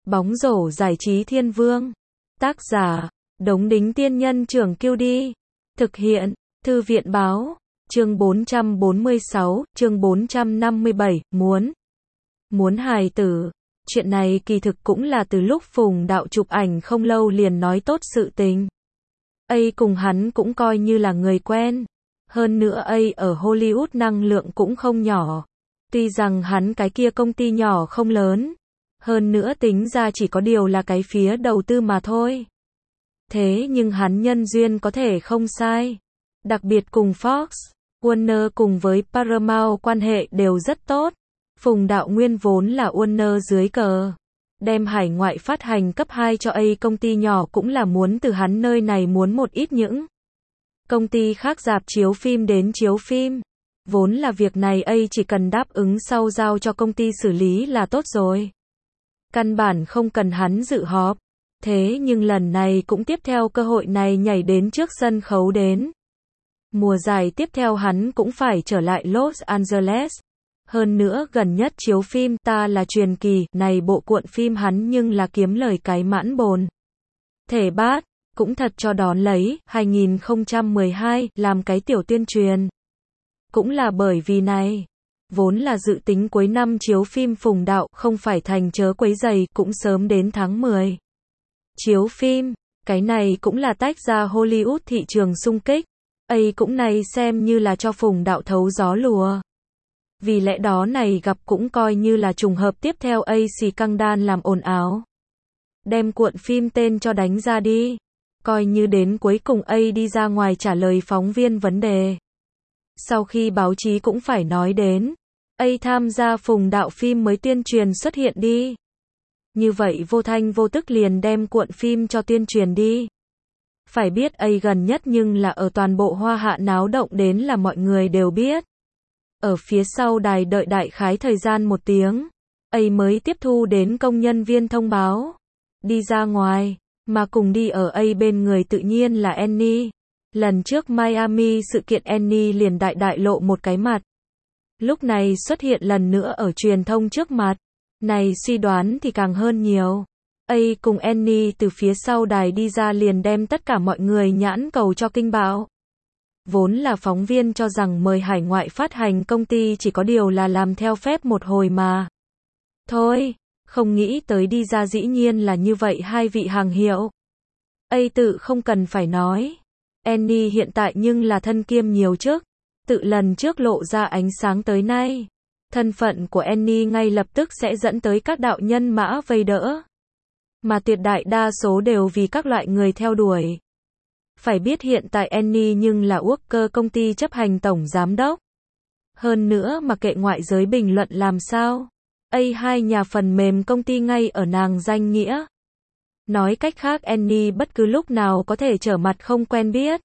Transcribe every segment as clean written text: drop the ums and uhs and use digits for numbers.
Bóng rổ giải trí thiên vương. Tác giả, Đống Đính Tiên Nhân Trưởng Kiêu Đi. Thực hiện, Thư viện Báo. Chương 446, chương 457, muốn hài tử. Chuyện này kỳ thực cũng là từ lúc Phùng Đạo chụp ảnh không lâu liền nói tốt sự tình. A cùng hắn cũng coi như là người quen. Hơn nữa A ở Hollywood năng lượng cũng không nhỏ. Tuy rằng hắn cái kia công ty nhỏ không lớn. Hơn nữa tính ra chỉ có điều là cái phía đầu tư mà thôi. Thế nhưng hắn nhân duyên có thể không sai. Đặc biệt cùng Fox, Warner cùng với Paramount quan hệ đều rất tốt. Phùng Đạo nguyên vốn là Warner dưới cờ. Đem hải ngoại phát hành cấp 2 cho A công ty nhỏ cũng là muốn từ hắn nơi này muốn một ít những công ty khác rạp chiếu phim đến chiếu phim. Vốn là việc này A chỉ cần đáp ứng sau giao cho công ty xử lý là tốt rồi. Căn bản không cần hắn dự họp. Thế nhưng lần này cũng tiếp theo cơ hội này nhảy đến trước sân khấu đến. Mùa giải tiếp theo hắn cũng phải trở lại Los Angeles. Hơn nữa gần nhất chiếu phim Ta Là Truyền Kỳ, này bộ cuộn phim hắn nhưng là kiếm lời cái mãn bồn. Thể bát, cũng thật cho đón lấy, 2012, làm cái tiểu tuyên truyền. Cũng là bởi vì này, vốn là dự tính cuối năm chiếu phim Phùng Đạo, không phải thành chớ quấy giày, cũng sớm đến tháng 10. Chiếu phim, cái này cũng là tách ra Hollywood thị trường xung kích. A cũng này xem như là cho Phùng Đạo thấu gió lùa. Vì lẽ đó này gặp cũng coi như là trùng hợp tiếp theo A xì căng đan làm ồn ào. Đem cuộn phim tên cho đánh ra đi. Coi như đến cuối cùng A đi ra ngoài trả lời phóng viên vấn đề. Sau khi báo chí cũng phải nói đến. A tham gia Phùng Đạo phim mới tuyên truyền xuất hiện đi. Như vậy vô thanh vô tức liền đem cuộn phim cho tuyên truyền đi. Phải biết A gần nhất nhưng là ở toàn bộ Hoa Hạ náo động đến là mọi người đều biết. Ở phía sau đài đợi đại khái thời gian 1 tiếng. A mới tiếp thu đến công nhân viên thông báo. Đi ra ngoài, mà cùng đi ở A bên người tự nhiên là Annie. Lần trước Miami sự kiện Annie liền đại lộ một cái mặt. Lúc này xuất hiện lần nữa ở truyền thông trước mặt. Này suy đoán thì càng hơn nhiều. A cùng Annie từ phía sau đài đi ra liền đem tất cả mọi người nhãn cầu cho kinh bạo. Vốn là phóng viên cho rằng mời hải ngoại phát hành công ty chỉ có điều là làm theo phép một hồi mà. Thôi, không nghĩ tới đi ra dĩ nhiên là như vậy hai vị hàng hiệu. A tự không cần phải nói. Annie hiện tại nhưng là thân kiêm nhiều chức. Tự lần trước lộ ra ánh sáng tới nay. Thân phận của Annie ngay lập tức sẽ dẫn tới các đạo nhân mã vây đỡ. Mà tuyệt đại đa số đều vì các loại người theo đuổi. Phải biết hiện tại Annie nhưng là Walker công ty chấp hành tổng giám đốc. Hơn nữa mà kệ ngoại giới bình luận làm sao. A hai nhà phần mềm công ty ngay ở nàng danh nghĩa. Nói cách khác Annie bất cứ lúc nào có thể trở mặt không quen biết.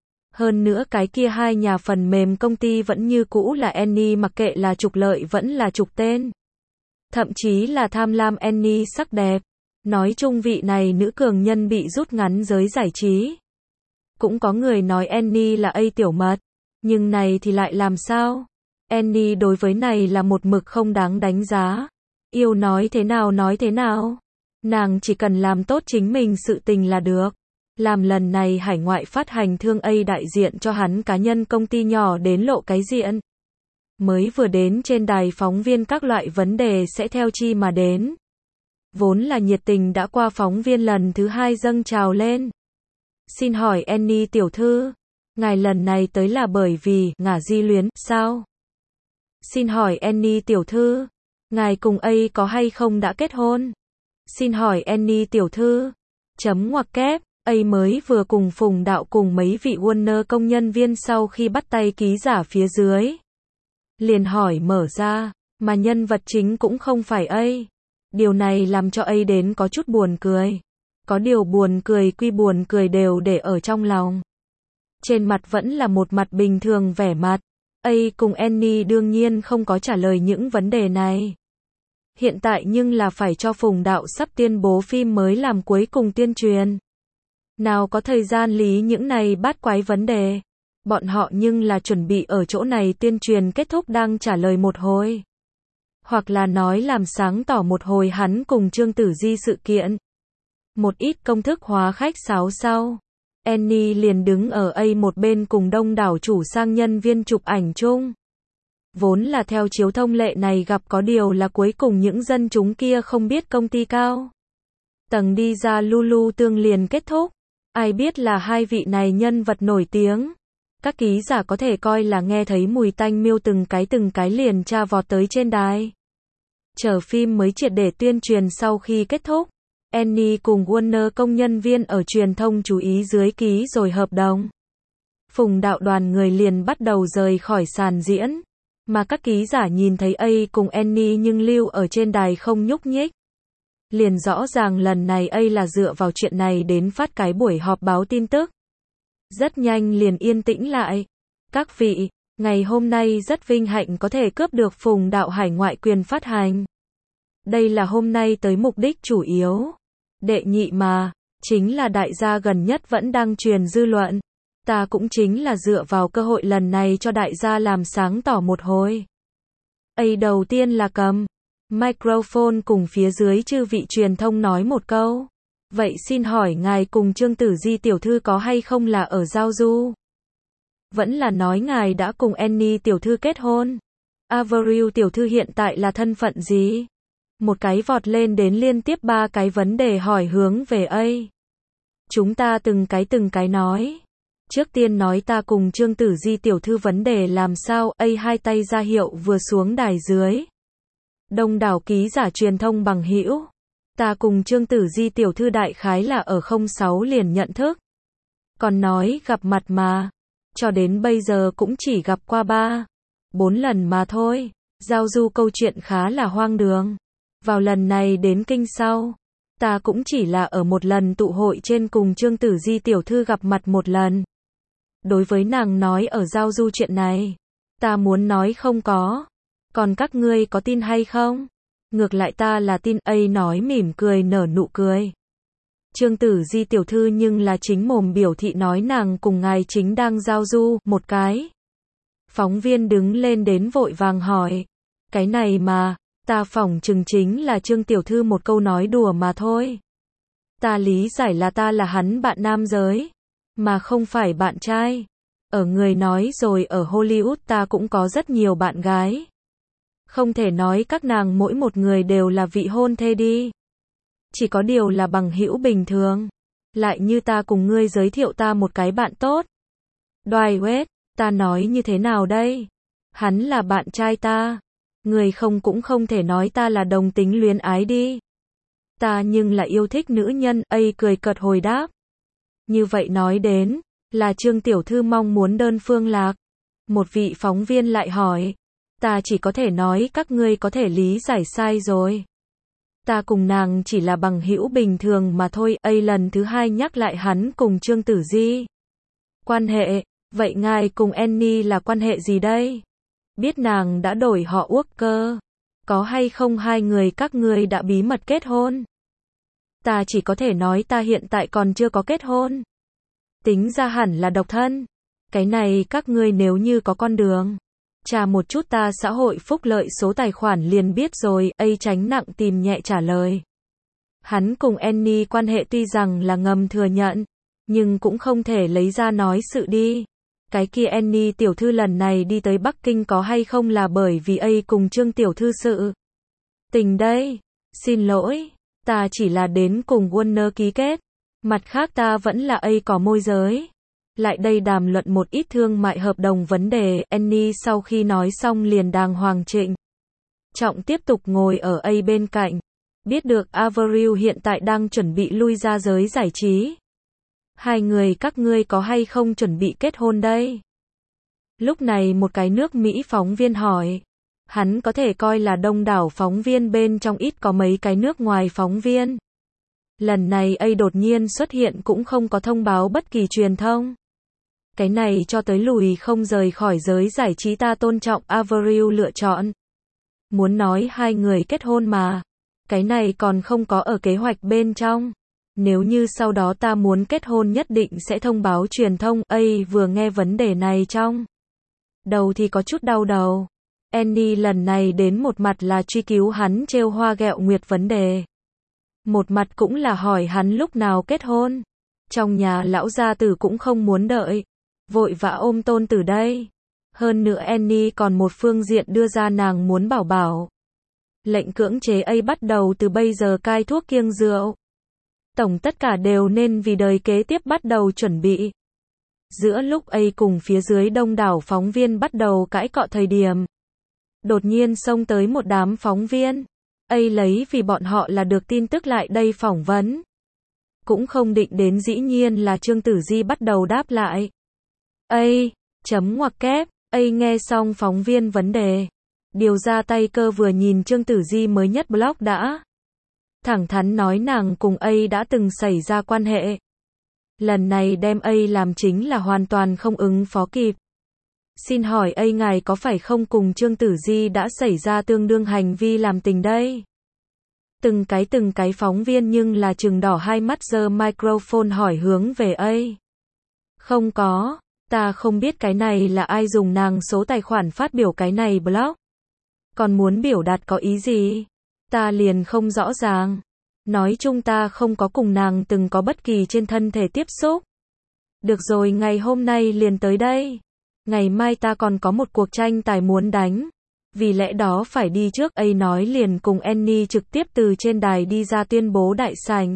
Hơn nữa cái kia hai nhà phần mềm công ty vẫn như cũ là Annie mặc kệ là trục lợi vẫn là trục tên. Thậm chí là tham lam Annie sắc đẹp. Nói chung vị này nữ cường nhân bị rút ngắn giới giải trí. Cũng có người nói Annie là A tiểu mật. Nhưng này thì lại làm sao? Annie đối với này là một mực không đáng đánh giá. Yêu nói thế nào? Nàng chỉ cần làm tốt chính mình sự tình là được. Làm lần này hải ngoại phát hành thương A đại diện cho hắn cá nhân công ty nhỏ đến lộ cái diện. Mới vừa đến trên đài phóng viên các loại vấn đề sẽ theo chi mà đến. Vốn là nhiệt tình đã qua phóng viên lần thứ 2 dâng trào lên. Xin hỏi Annie tiểu thư, ngài lần này tới là bởi vì ngả di luyến, sao? Xin hỏi Annie tiểu thư, ngài cùng A có hay không đã kết hôn? Xin hỏi Annie tiểu thư, chấm ngoặc kép, A mới vừa cùng Phùng Đạo cùng mấy vị Warner công nhân viên sau khi bắt tay ký giả phía dưới. Liền hỏi mở ra, mà nhân vật chính cũng không phải A. Điều này làm cho A đến có chút buồn cười. Có điều buồn cười quy buồn cười đều để ở trong lòng. Trên mặt vẫn là một mặt bình thường vẻ mặt. A cùng Annie đương nhiên không có trả lời những vấn đề này. Hiện tại nhưng là phải cho Phùng Đạo sắp tuyên bố phim mới làm cuối cùng tuyên truyền. Nào có thời gian lý những này bát quái vấn đề. Bọn họ nhưng là chuẩn bị ở chỗ này tuyên truyền kết thúc đang trả lời một hồi. hoặc là nói làm sáng tỏ một hồi hắn cùng Trương Tử Di sự kiện. Một ít công thức hóa khách sáo sau, Annie liền đứng ở một bên cùng đông đảo chủ sang nhân viên chụp ảnh chung. Vốn là theo chiếu thông lệ này gặp, có điều là cuối cùng những dân chúng kia không biết công ty cao tầng đi ra Lulu tương liền kết thúc. Ai biết là hai vị này nhân vật nổi tiếng. Các ký giả có thể coi là nghe thấy mùi tanh miêu từng cái liền tra vọt tới trên đài. Chờ phim mới triệt để tuyên truyền sau khi kết thúc, Annie cùng Warner công nhân viên ở truyền thông chú ý dưới ký rồi hợp đồng. Phùng đạo đoàn người liền bắt đầu rời khỏi sàn diễn, mà các ký giả nhìn thấy cùng Annie nhưng lưu ở trên đài không nhúc nhích. Liền rõ ràng lần này là dựa vào chuyện này đến phát cái buổi họp báo tin tức. Rất nhanh liền yên tĩnh lại. Các vị, ngày hôm nay rất vinh hạnh có thể cướp được Phùng đạo hải ngoại quyền phát hành. Đây là hôm nay tới mục đích chủ yếu. Đệ nhị mà, chính là đại gia gần nhất vẫn đang truyền dư luận. Ta cũng chính là dựa vào cơ hội lần này cho đại gia làm sáng tỏ một hồi. Đầu tiên là cầm microphone cùng phía dưới chư vị truyền thông nói một câu. Vậy xin hỏi ngài cùng Trương Tử Di tiểu thư có hay không là ở giao du? Vẫn là nói ngài đã cùng Annie tiểu thư kết hôn? Avril tiểu thư hiện tại là thân phận gì? Một cái vọt lên đến liên tiếp 3 cái vấn đề hỏi hướng về Chúng ta từng cái nói. Trước tiên nói ta cùng Trương Tử Di tiểu thư vấn đề làm sao, hai tay ra hiệu vừa xuống đài dưới. Đông đảo ký giả truyền thông bằng hữu. Ta cùng Trương Tử Di tiểu thư đại khái là ở 06 liền nhận thức. Còn nói gặp mặt mà. Cho đến bây giờ cũng chỉ gặp qua 3-4 lần mà thôi. Giao du câu chuyện khá là hoang đường. Vào lần này đến kinh sau, ta cũng chỉ là ở một lần tụ hội trên cùng Trương Tử Di tiểu thư gặp mặt một lần. Đối với nàng nói ở giao du chuyện này, ta muốn nói không có. Còn các ngươi có tin hay không? Ngược lại ta là tin. Nói mỉm cười nở nụ cười. Trương Tử Di tiểu thư nhưng là chính mồm biểu thị nói nàng cùng ngài chính đang giao du. Một cái phóng viên đứng lên đến vội vàng hỏi. Cái này mà, ta phỏng chừng chính là Trương tiểu thư một câu nói đùa mà thôi. Ta lý giải là ta là hắn bạn nam giới, mà không phải bạn trai. Ở người nói rồi ở Hollywood ta cũng có rất nhiều bạn gái. Không thể nói các nàng mỗi một người đều là vị hôn thê đi. Chỉ có điều là bằng hữu bình thường. Lại như ta cùng ngươi giới thiệu ta một cái bạn tốt. Dwight, ta nói như thế nào đây? Hắn là bạn trai ta. Người không cũng không thể nói ta là đồng tính luyến ái đi. Ta nhưng là yêu thích nữ nhân. Cười cợt hồi đáp. Như vậy nói đến, là Trương tiểu thư mong muốn đơn phương lạc. Một vị phóng viên lại hỏi. Ta chỉ có thể nói các ngươi có thể lý giải sai rồi. Ta cùng nàng chỉ là bằng hữu bình thường mà thôi. Lần thứ hai nhắc lại hắn cùng Trương Tử Di quan hệ. Vậy ngài cùng Annie là quan hệ gì đây? Biết nàng đã đổi họ Walker. Có hay không hai người các ngươi đã bí mật kết hôn? Ta chỉ có thể nói ta hiện tại còn chưa có kết hôn. Tính ra hẳn là độc thân. Cái này các ngươi nếu như có con đường tra một chút ta xã hội phúc lợi số tài khoản liền biết rồi. Tránh nặng tìm nhẹ trả lời. Hắn cùng Annie quan hệ tuy rằng là ngầm thừa nhận, nhưng cũng không thể lấy ra nói sự đi. Cái kia Annie tiểu thư lần này đi tới Bắc Kinh có hay không là bởi vì cùng Trương tiểu thư sự tình đây? Xin lỗi, ta chỉ là đến cùng Warner ký kết. Mặt khác ta vẫn là có môi giới. Lại đây đàm luận một ít thương mại hợp đồng vấn đề. Annie sau khi nói xong liền đàng hoàng trịnh trọng tiếp tục ngồi ở bên cạnh. Biết được Avril hiện tại đang chuẩn bị lui ra giới giải trí. Hai người các ngươi có hay không chuẩn bị kết hôn đây? Lúc này một cái nước Mỹ phóng viên hỏi. Hắn có thể coi là đông đảo phóng viên bên trong ít có mấy cái nước ngoài phóng viên. Lần này đột nhiên xuất hiện cũng không có thông báo bất kỳ truyền thông. Cái này cho tới lùi không rời khỏi giới giải trí ta tôn trọng Avril lựa chọn. Muốn nói hai người kết hôn mà. Cái này còn không có ở kế hoạch bên trong. Nếu như sau đó ta muốn kết hôn nhất định sẽ thông báo truyền thông. Vừa nghe vấn đề này trong đầu thì có chút đau đầu. Annie lần này đến một mặt là truy cứu hắn trêu hoa ghẹo nguyệt vấn đề. Một mặt cũng là hỏi hắn lúc nào kết hôn. Trong nhà lão gia tử cũng không muốn đợi. Vội vã ôm tôn tử đây. Hơn nữa Annie còn một phương diện đưa ra nàng muốn bảo bảo. Lệnh cưỡng chế ấy bắt đầu từ bây giờ cai thuốc kiêng rượu. Tổng tất cả đều nên vì đời kế tiếp bắt đầu chuẩn bị. Giữa lúc ấy cùng phía dưới đông đảo phóng viên bắt đầu cãi cọ thời điểm. Đột nhiên xông tới một đám phóng viên. ấy lấy vì bọn họ là được tin tức lại đây phỏng vấn. Cũng không định đến dĩ nhiên là Trương Tử Di bắt đầu đáp lại. Chấm ngoặc kép, nghe xong phóng viên vấn đề. Điều ra tay cơ vừa nhìn Trương Tử Di mới nhất blog đã. Thẳng thắn nói nàng cùng đã từng xảy ra quan hệ. Lần này đem làm chính là hoàn toàn không ứng phó kịp. Xin hỏi ngài có phải không cùng Trương Tử Di đã xảy ra tương đương hành vi làm tình đây? Từng cái phóng viên nhưng là trừng đỏ hai mắt giơ microphone hỏi hướng về Không có, ta không biết cái này là ai dùng nàng số tài khoản phát biểu cái này blog. Còn muốn biểu đạt có ý gì? Ta liền không rõ ràng. Nói chung ta không có cùng nàng từng có bất kỳ trên thân thể tiếp xúc. Được rồi, ngày hôm nay liền tới đây. Ngày mai ta còn có một cuộc tranh tài muốn đánh. Vì lẽ đó phải đi trước. Nói liền cùng Annie trực tiếp từ trên đài đi ra tuyên bố đại sảnh.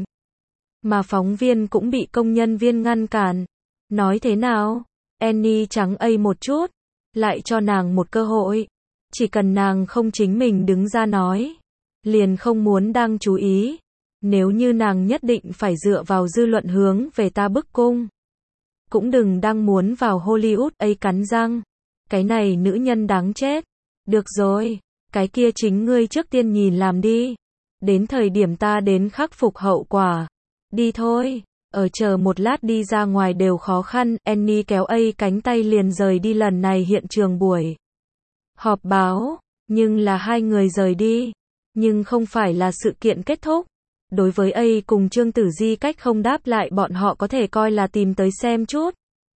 Mà phóng viên cũng bị công nhân viên ngăn cản. Nói thế nào? Annie trắng một chút. Lại cho nàng một cơ hội. Chỉ cần nàng không chính mình đứng ra nói. Liền không muốn đang chú ý. Nếu như nàng nhất định phải dựa vào dư luận hướng về ta bức cung. Cũng đừng đang muốn vào Hollywood. Cắn răng. Cái này nữ nhân đáng chết. Được rồi. Cái kia chính ngươi trước tiên nhìn làm đi. Đến thời điểm ta đến khắc phục hậu quả. Đi thôi. Ở chờ một lát đi ra ngoài đều khó khăn. Annie kéo cánh tay liền rời đi lần này hiện trường buổi họp báo. Nhưng là hai người rời đi. Nhưng không phải là sự kiện kết thúc. Đối với cùng Trương Tử Di cách không đáp lại bọn họ có thể coi là tìm tới xem chút.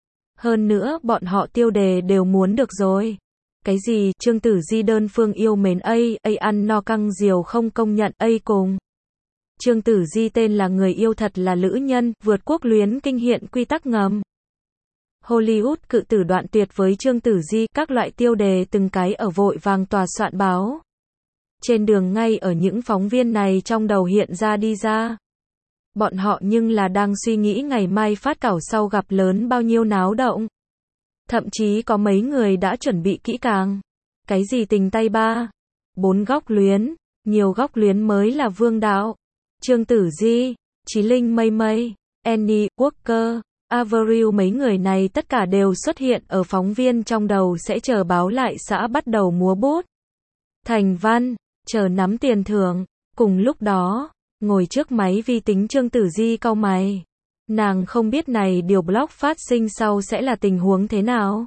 Hơn nữa bọn họ tiêu đề đều muốn được rồi. Cái gì Trương Tử Di đơn phương yêu mến ăn no căng diều không công nhận cùng. Trương Tử Di tên là người yêu thật là lữ nhân, vượt quốc luyến kinh hiện quy tắc ngầm. Hollywood cự tử đoạn tuyệt với Trương Tử Di, các loại tiêu đề từng cái ở vội vàng tòa soạn báo. Trên đường ngay ở những phóng viên này trong đầu hiện ra đi ra. Bọn họ nhưng là đang suy nghĩ ngày mai phát cảo sau gặp lớn bao nhiêu náo động. Thậm chí có mấy người đã chuẩn bị kỹ càng. Cái gì tình tay 3, 4 góc luyến, nhiều góc luyến mới là vương đạo. Trương Tử Di, Chí Linh Mây Mây, Annie, Walker, Avril mấy người này tất cả đều xuất hiện ở phóng viên trong đầu sẽ chờ báo lại xã bắt đầu múa bút. Thành văn, chờ nắm tiền thưởng. Cùng lúc đó, ngồi trước máy vi tính Trương Tử Di cau mày. Nàng không biết này điều blog phát sinh sau sẽ là tình huống thế nào.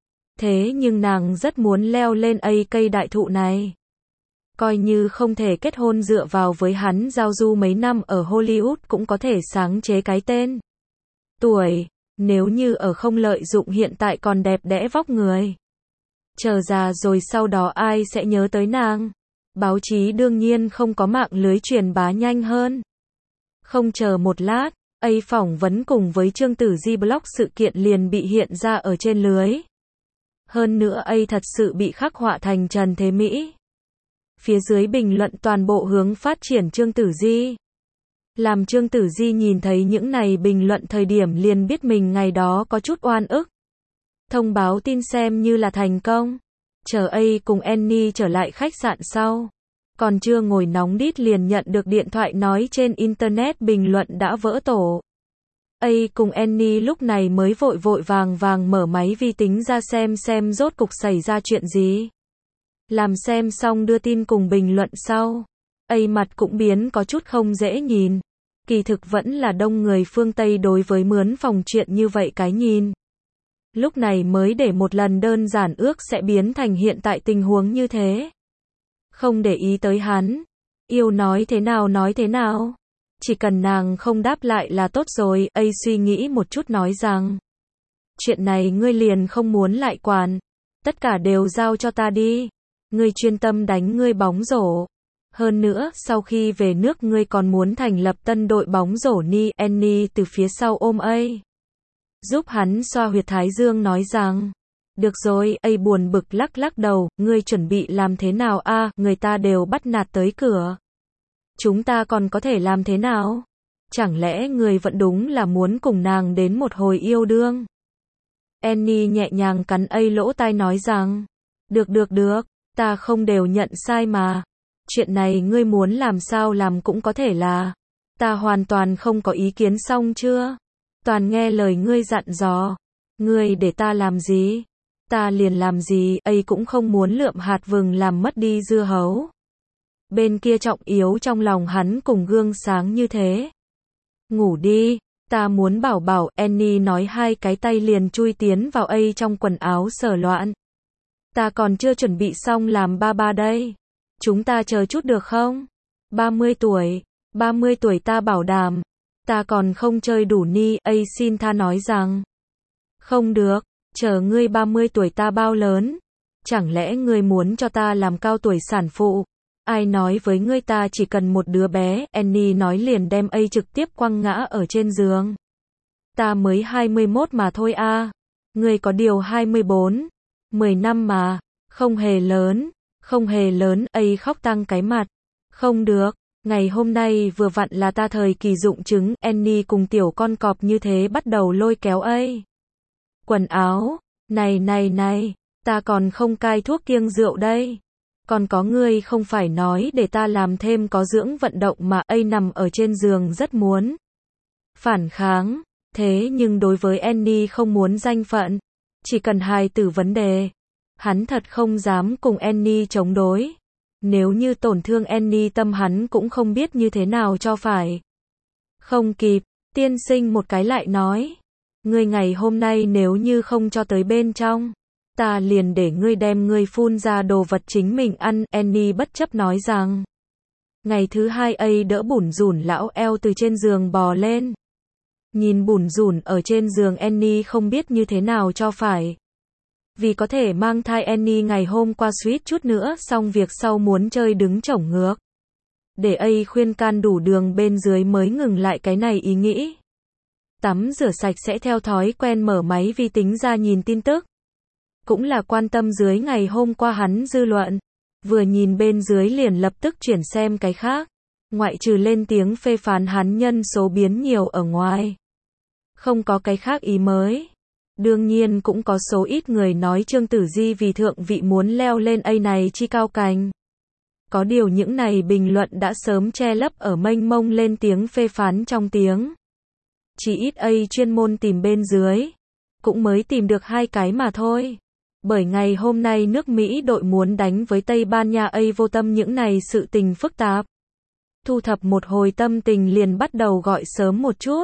Thế nhưng nàng rất muốn leo lên cây đại thụ này. Coi như không thể kết hôn dựa vào với hắn giao du mấy năm ở Hollywood cũng có thể sáng chế cái tên. Tuổi, nếu như ở không lợi dụng hiện tại còn đẹp đẽ vóc người. Chờ già rồi sau đó ai sẽ nhớ tới nàng. Báo chí đương nhiên không có mạng lưới truyền bá nhanh hơn. Không chờ một lát, phỏng vấn cùng với Trương Tử Di blog sự kiện liền bị hiện ra ở trên lưới. Hơn nữa thật sự bị khắc họa thành Trần Thế Mỹ. Phía dưới bình luận toàn bộ hướng phát triển Trương Tử Di. Làm Trương Tử Di nhìn thấy những này bình luận thời điểm liền biết mình ngày đó có chút oan ức. Thông báo tin xem như là thành công. Chờ cùng Annie trở lại khách sạn sau. Còn chưa ngồi nóng đít liền nhận được điện thoại nói trên internet bình luận đã vỡ tổ. Cùng Annie lúc này mới vội vàng mở máy vi tính ra xem rốt cục xảy ra chuyện gì. Làm xem xong đưa tin cùng bình luận sau. Mặt cũng biến có chút không dễ nhìn. Kỳ thực vẫn là đông người phương Tây đối với mướn phòng chuyện như vậy cái nhìn. Lúc này mới để một lần đơn giản ước sẽ biến thành hiện tại tình huống như thế. Không để ý tới hắn. Yêu nói thế nào. Chỉ cần nàng không đáp lại là tốt rồi. Suy nghĩ một chút nói rằng. Chuyện này ngươi liền không muốn lại quản. Tất cả đều giao cho ta đi. Ngươi chuyên tâm đánh ngươi bóng rổ. Hơn nữa, sau khi về nước ngươi còn muốn thành lập tân đội bóng rổ ni. Annie từ phía sau ôm A. Giúp hắn xoa huyệt thái dương nói rằng. Được rồi, A buồn bực lắc lắc đầu, ngươi chuẩn bị làm thế nào a? Người ta đều bắt nạt tới cửa. Chúng ta còn có thể làm thế nào? Chẳng lẽ ngươi vẫn đúng là muốn cùng nàng đến một hồi yêu đương? Annie nhẹ nhàng cắn A lỗ tai nói rằng. Được, ta không đều nhận sai mà. Chuyện này ngươi muốn làm sao làm cũng có thể là. Ta hoàn toàn không có ý kiến xong chưa? Toàn nghe lời ngươi dặn dò. Ngươi để ta làm gì? Ta liền làm gì? A cũng không muốn lượm hạt vừng làm mất đi dưa hấu. Bên kia trọng yếu trong lòng hắn cùng gương sáng như thế. Ngủ đi, ta muốn bảo bảo. Annie nói, hai cái tay liền chui tiến vào A trong quần áo sờ loạn. Ta còn chưa chuẩn bị xong làm ba đây. Chúng ta chờ chút được không? 30 tuổi ta bảo đảm. Ta còn không chơi đủ ni. A xin tha nói rằng. Không được, chờ ngươi 30 tuổi ta bao lớn? Chẳng lẽ ngươi muốn cho ta làm cao tuổi sản phụ? Ai nói với ngươi ta chỉ cần một đứa bé? Annie nói liền đem A trực tiếp quăng ngã ở trên giường. Ta mới 21 mà thôi a. Ngươi có điều 24. 10 năm mà. Không hề lớn. A khóc tăng cái mặt. Không được, ngày hôm nay vừa vặn là ta thời kỳ rụng trứng. Annie cùng tiểu con cọp như thế bắt đầu lôi kéo A. Quần áo. Này, ta còn không cai thuốc kiêng rượu đây. Còn có ngươi không phải nói để ta làm thêm có dưỡng vận động mà. A nằm ở trên giường rất muốn phản kháng. Thế nhưng đối với Annie không muốn danh phận. Chỉ cần hài tử vấn đề. Hắn thật không dám cùng Annie chống đối. Nếu như tổn thương Annie tâm hắn cũng không biết như thế nào cho phải. Không kịp, tiên sinh một cái lại nói. Ngươi ngày hôm nay nếu như không cho tới bên trong. Ta liền để ngươi đem ngươi phun ra đồ vật chính mình ăn. Annie bất chấp nói rằng. Ngày thứ hai A đỡ bủn rủn lão eo từ trên giường bò lên. Nhìn bủn rủn ở trên giường Annie không biết như thế nào cho phải. Vì có thể mang thai Annie ngày hôm qua suýt chút nữa xong việc sau muốn chơi đứng chổng ngược. Để A khuyên can đủ đường bên dưới mới ngừng lại cái này ý nghĩ. Tắm rửa sạch sẽ theo thói quen mở máy vi tính ra nhìn tin tức. Cũng là quan tâm dưới ngày hôm qua hắn dư luận. Vừa nhìn bên dưới liền lập tức chuyển xem cái khác. Ngoại trừ lên tiếng phê phán hắn nhân số biến nhiều ở ngoài. Không có cái khác ý mới. Đương nhiên cũng có số ít người nói Trương Tử Di vì thượng vị muốn leo lên A này chi cao cành. Có điều những này bình luận đã sớm che lấp ở mênh mông lên tiếng phê phán trong tiếng. Chỉ ít A chuyên môn tìm bên dưới. Cũng mới tìm được 2 cái mà thôi. Bởi ngày hôm nay nước Mỹ đội muốn đánh với Tây Ban Nha. A vô tâm những này sự tình phức tạp. Thu thập một hồi tâm tình liền bắt đầu gọi sớm một chút.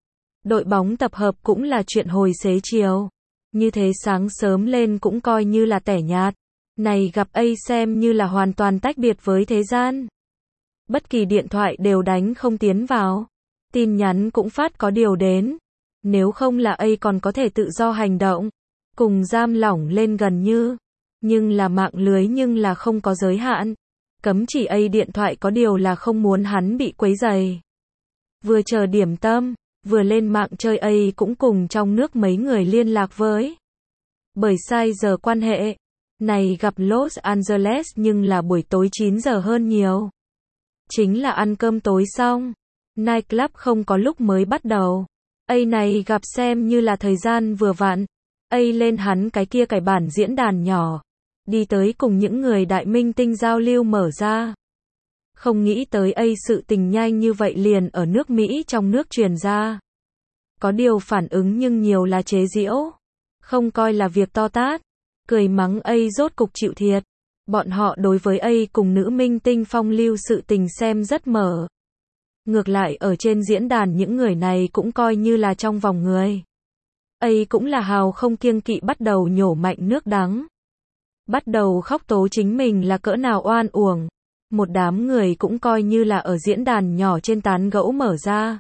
Đội bóng tập hợp cũng là chuyện hồi xế chiều. Như thế sáng sớm lên cũng coi như là tẻ nhạt. Này gặp A xem như là hoàn toàn tách biệt với thế gian. Bất kỳ điện thoại đều đánh không tiến vào. Tin nhắn cũng phát có điều đến. Nếu không là A còn có thể tự do hành động. Cùng giam lỏng lên gần như. Nhưng là mạng lưới nhưng là không có giới hạn. Cấm chỉ A điện thoại có điều là không muốn hắn bị quấy rầy. Vừa chờ điểm tâm. Vừa lên mạng chơi A cũng cùng trong nước mấy người liên lạc với. Bởi sai giờ quan hệ. Này gặp Los Angeles nhưng là buổi tối 9 giờ hơn nhiều. Chính là ăn cơm tối xong. Nightclub không có lúc mới bắt đầu. A này gặp xem như là thời gian vừa vặn. A lên hắn cái kia cải bản diễn đàn nhỏ. Đi tới cùng những người đại minh tinh giao lưu mở ra. Không nghĩ tới A sự tình nhanh như vậy liền ở nước Mỹ trong nước truyền ra. Có điều phản ứng nhưng nhiều là chế giễu. Không coi là việc to tát. Cười mắng A rốt cục chịu thiệt. Bọn họ đối với A cùng nữ minh tinh phong lưu sự tình xem rất mở. Ngược lại ở trên diễn đàn những người này cũng coi như là trong vòng người. A cũng là hào không kiêng kỵ bắt đầu nhổ mạnh nước đắng. Bắt đầu khóc tố chính mình là cỡ nào oan uổng. Một đám người cũng coi như là ở diễn đàn nhỏ trên tán gẫu mở ra.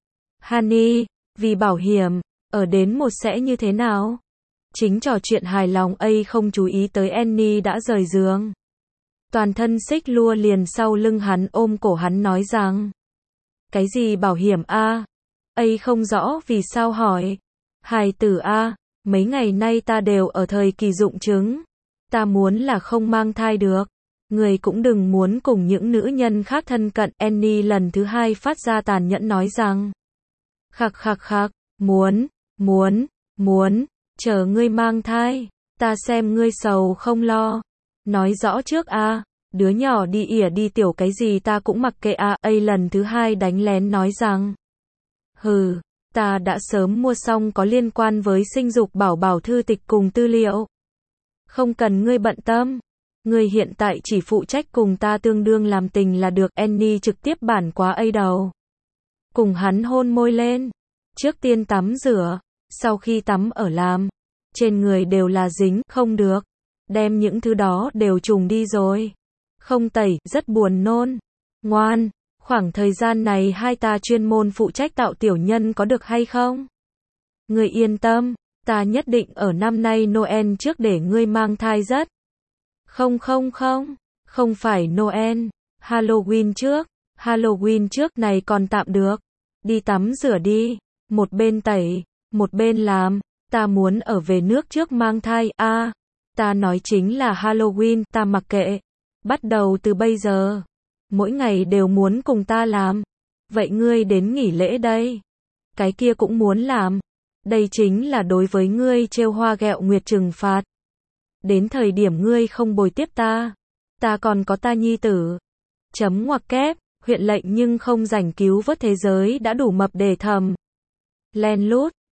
Honey, vì bảo hiểm, ở đến một sẽ như thế nào? Chính trò chuyện hài lòng A không chú ý tới Annie đã rời giường. Toàn thân xích lua liền sau lưng hắn ôm cổ hắn nói rằng. Cái gì bảo hiểm a? Ấy không rõ vì sao hỏi. Hài tử a, mấy ngày nay ta đều ở thời kỳ dụng trứng. Ta muốn là không mang thai được. Người cũng đừng muốn cùng những nữ nhân khác thân cận. Annie lần thứ hai phát ra tàn nhẫn nói rằng. Khặc khặc khặc, muốn, chờ ngươi mang thai. Ta xem ngươi sầu không lo. Nói rõ trước a, đứa nhỏ đi ỉa đi tiểu cái gì ta cũng mặc kệ a. Ấy lần thứ hai đánh lén nói rằng. Hừ, ta đã sớm mua xong có liên quan với sinh dục bảo bảo thư tịch cùng tư liệu. Không cần ngươi bận tâm. Ngươi hiện tại chỉ phụ trách cùng ta tương đương làm tình là được. Annie trực tiếp bản quá ấy đầu. Cùng hắn hôn môi lên. Trước tiên tắm rửa. Sau khi tắm ở làm. Trên người đều là dính, không được. Đem những thứ đó đều trùng đi rồi. Không tẩy, rất buồn nôn. Ngoan, khoảng thời gian này hai ta chuyên môn phụ trách tạo tiểu nhân có được hay không? Ngươi yên tâm, ta nhất định ở năm nay Noel trước để ngươi mang thai rất. Không phải Noel, Halloween trước này còn tạm được. Đi tắm rửa đi, một bên tẩy, một bên làm, ta muốn ở về nước trước mang thai, a, ta nói chính là Halloween, ta mặc kệ. Bắt đầu từ bây giờ, mỗi ngày đều muốn cùng ta làm. Vậy ngươi đến nghỉ lễ đây. Cái kia cũng muốn làm. Đây chính là đối với ngươi trêu hoa ghẹo nguyệt trừng phạt. Đến thời điểm ngươi không bồi tiếp ta còn có ta nhi tử. Chấm ngoặc kép, huyện lệnh nhưng không rảnh cứu vớt thế giới đã đủ mập để thầm. Len lút,